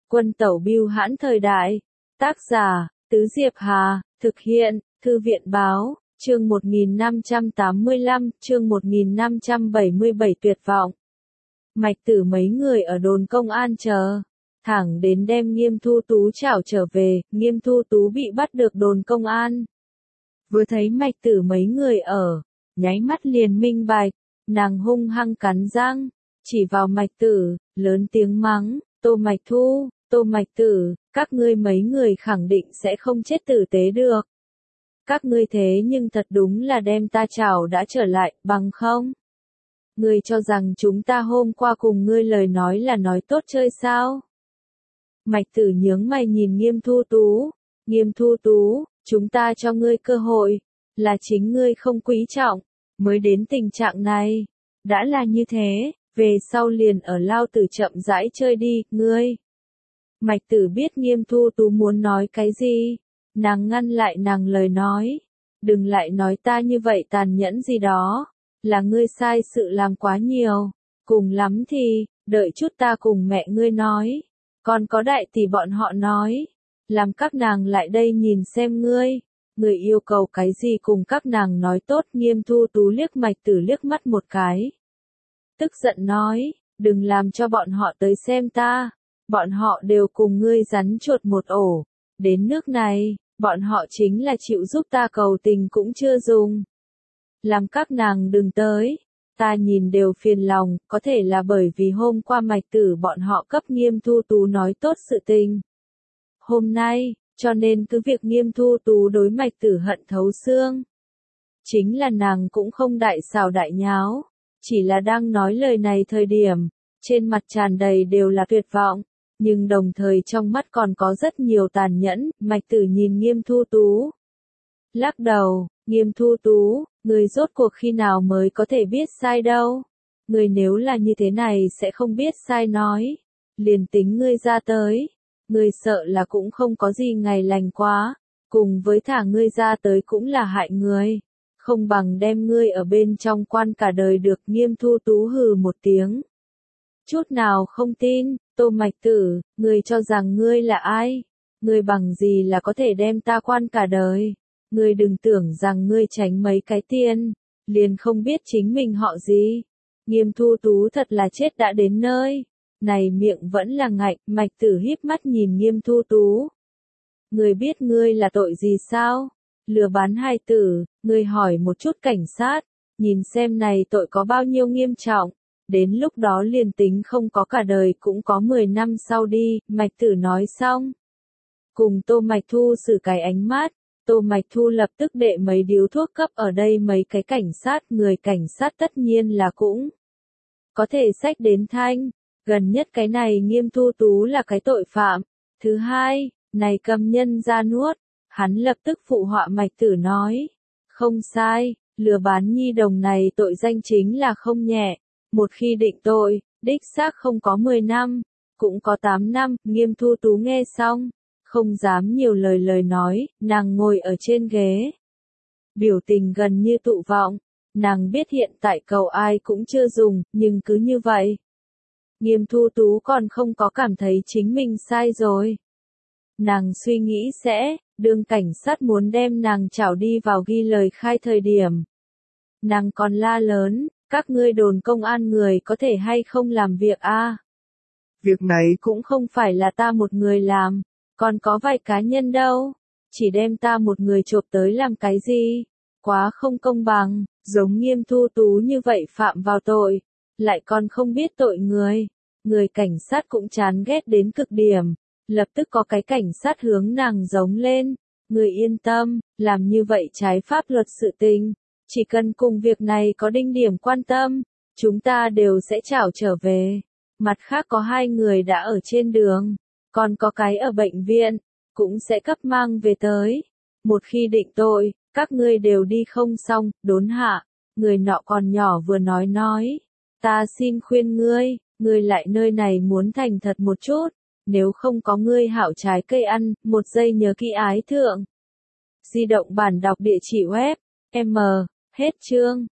Quân tẩu bưu hãn thời đại. Tác giả, Tứ Diệp Hà, thực hiện, Thư viện báo, chương 1585, chương 1577 tuyệt vọng. Mạch Tử mấy người ở đồn công an chờ, thẳng đến đem Nghiêm Thu Tú trảo trở về, Nghiêm Thu Tú bị bắt được đồn công an. Vừa thấy Mạch Tử mấy người ở, nháy mắt liền minh bạch, nàng hung hăng cắn răng, chỉ vào Mạch Tử, lớn tiếng mắng, Tô Mạch Thu, Tô Mạch Tử, các ngươi mấy người khẳng định sẽ không chết tử tế được. Các ngươi thế nhưng thật đúng là đem ta trảo đã trở lại, bằng không? Ngươi cho rằng chúng ta hôm qua cùng ngươi lời nói là nói tốt chơi sao? Mạch Tử nhướng mày nhìn Nghiêm Thu Tú, Nghiêm Thu Tú, chúng ta cho ngươi cơ hội, là chính ngươi không quý trọng, mới đến tình trạng này. Đã là như thế, về sau liền ở lao tử chậm rãi chơi đi, ngươi. Mạch Tử biết Nghiêm Thu Tú muốn nói cái gì, nàng ngăn lại nàng lời nói. Đừng lại nói ta như vậy tàn nhẫn gì đó, là ngươi sai sự làm quá nhiều, cùng lắm thì, đợi chút ta cùng mẹ ngươi nói, còn có đại tỷ bọn họ nói, làm các nàng lại đây nhìn xem ngươi, ngươi yêu cầu cái gì cùng các nàng nói tốt. Nghiêm Thu Tú liếc Mạch Tử liếc mắt một cái. Tức giận nói, đừng làm cho bọn họ tới xem ta, bọn họ đều cùng ngươi rắn chuột một ổ, đến nước này, bọn họ chính là chịu giúp ta cầu tình cũng chưa dùng. Làm các nàng đừng tới, ta nhìn đều phiền lòng, có thể là bởi vì hôm qua Mạch Tử bọn họ cấp Nghiêm Thu Tú nói tốt sự tình. Hôm nay, cho nên cứ việc Nghiêm Thu Tú đối Mạch Tử hận thấu xương. Chính là nàng cũng không đại xảo đại nháo, chỉ là đang nói lời này thời điểm, trên mặt tràn đầy đều là tuyệt vọng, nhưng đồng thời trong mắt còn có rất nhiều tàn nhẫn. Mạch Tử nhìn Nghiêm Thu Tú, lắc đầu, Nghiêm Thu Tú, người rốt cuộc khi nào mới có thể biết sai đâu. Người nếu là như thế này sẽ không biết sai nói, liền tính ngươi ra tới, ngươi sợ là cũng không có gì ngày lành quá, cùng với thả ngươi ra tới cũng là hại người, không bằng đem ngươi ở bên trong quan cả đời được. Nghiêm Thu Tú hừ một tiếng, chút nào không tin, Tô Mạch Tử, ngươi cho rằng ngươi là ai? Ngươi bằng gì là có thể đem ta quan cả đời? Ngươi đừng tưởng rằng ngươi tránh mấy cái tiền, liền không biết chính mình họ gì. Nghiêm Thu Tú thật là chết đã đến nơi, này miệng vẫn là ngạnh. Mạch Tử híp mắt nhìn Nghiêm Thu Tú. Ngươi biết ngươi là tội gì sao? Lừa bán hài tử, ngươi hỏi một chút cảnh sát, nhìn xem này tội có bao nhiêu nghiêm trọng. Đến lúc đó liền tính không có cả đời cũng có 10 năm sau đi. Mạch Tử nói xong, cùng Tô Mạch Thu xử cái ánh mắt. Tô Mạch Thu lập tức đệ mấy điếu thuốc cấp ở đây mấy cái cảnh sát. Người cảnh sát tất nhiên là cũng có thể xách đến thanh. Gần nhất cái này Nghiêm Thu Tú là cái tội phạm. Thứ hai, này cầm nhân ra nuốt. Hắn lập tức phụ họa. Mạch Tử nói, không sai, lừa bán nhi đồng này tội danh chính là không nhẹ. Một khi định tội, đích xác không có 10 năm, cũng có 8 năm. Nghiêm Thu Tú nghe xong, không dám nhiều lời nói, nàng ngồi ở trên ghế. Biểu tình gần như tụ vọng, nàng biết hiện tại cầu ai cũng chưa dùng, nhưng cứ như vậy. Nghiêm Thu Tú còn không có cảm thấy chính mình sai rồi. Nàng suy nghĩ sẽ, đương cảnh sát muốn đem nàng trảo đi vào ghi lời khai thời điểm. Nàng còn la lớn, các ngươi đồn công an người có thể hay không làm việc a? Việc này cũng không phải là ta một người làm, còn có vài cá nhân đâu, chỉ đem ta một người chộp tới làm cái gì, quá không công bằng. Giống Nghiêm Thu Tú như vậy phạm vào tội, lại còn không biết tội người. Người cảnh sát cũng chán ghét đến cực điểm, lập tức có cái cảnh sát hướng nàng giống lên, người yên tâm, làm như vậy trái pháp luật sự tình. Chỉ cần cùng việc này có đinh điểm quan tâm, chúng ta đều sẽ trảo trở về. Mặt khác có 2 người đã ở trên đường, còn có cái ở bệnh viện, cũng sẽ cấp mang về tới. Một khi định tội, các ngươi đều đi không xong. Đốn hạ, người nọ còn nhỏ vừa nói, ta xin khuyên ngươi, ngươi lại nơi này muốn thành thật một chút, nếu không có ngươi hảo trái cây ăn. Một giây nhớ kỹ ái thượng. Di động bản đọc địa chỉ web, M. Hết chương.